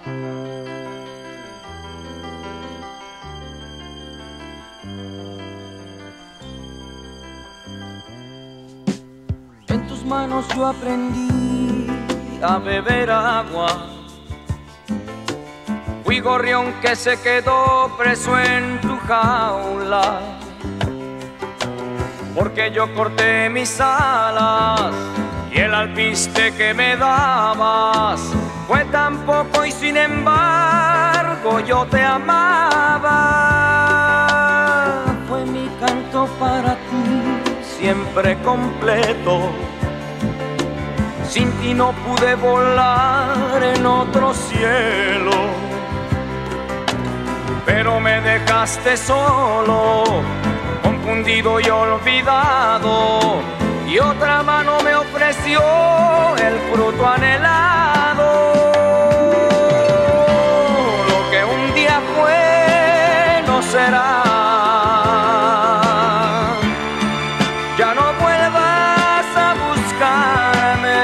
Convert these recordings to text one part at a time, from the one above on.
En tus manos yo aprendí a beber agua. Fui gorrión que se quedó preso en tu jaula, porque yo corté mis alas y el alpiste que me dabas fue tan poco y sin embargo yo te amaba. Fue mi canto para ti, siempre completo. Sin ti no pude volar en otro cielo, pero me dejaste solo, confundido y olvidado, y otra mano me ofreció el fruto anhelado. Lo que un día fue no será. Ya no vuelvas a buscarme,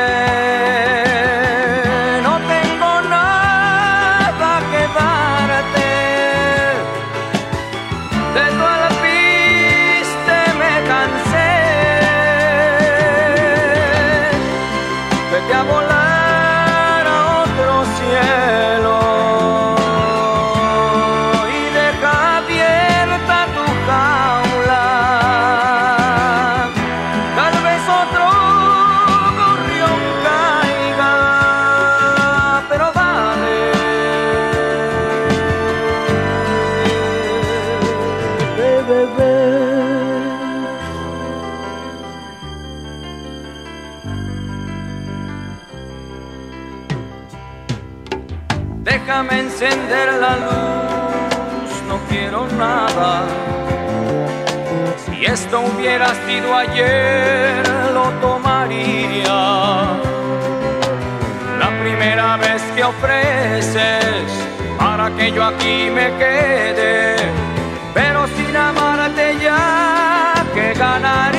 no tengo nada que darte. De tu alpiste me cansé, vete a volar a otro cielo y deja abierta tu jaula. Tal vez otro gorrión caiga, pero dale, bebé. Déjame encender la luz, no quiero nada. Si esto hubiera sido ayer, lo tomaría. La primera vez que ofreces para que yo aquí me quede, pero sin amarte ya, ¿qué ganar?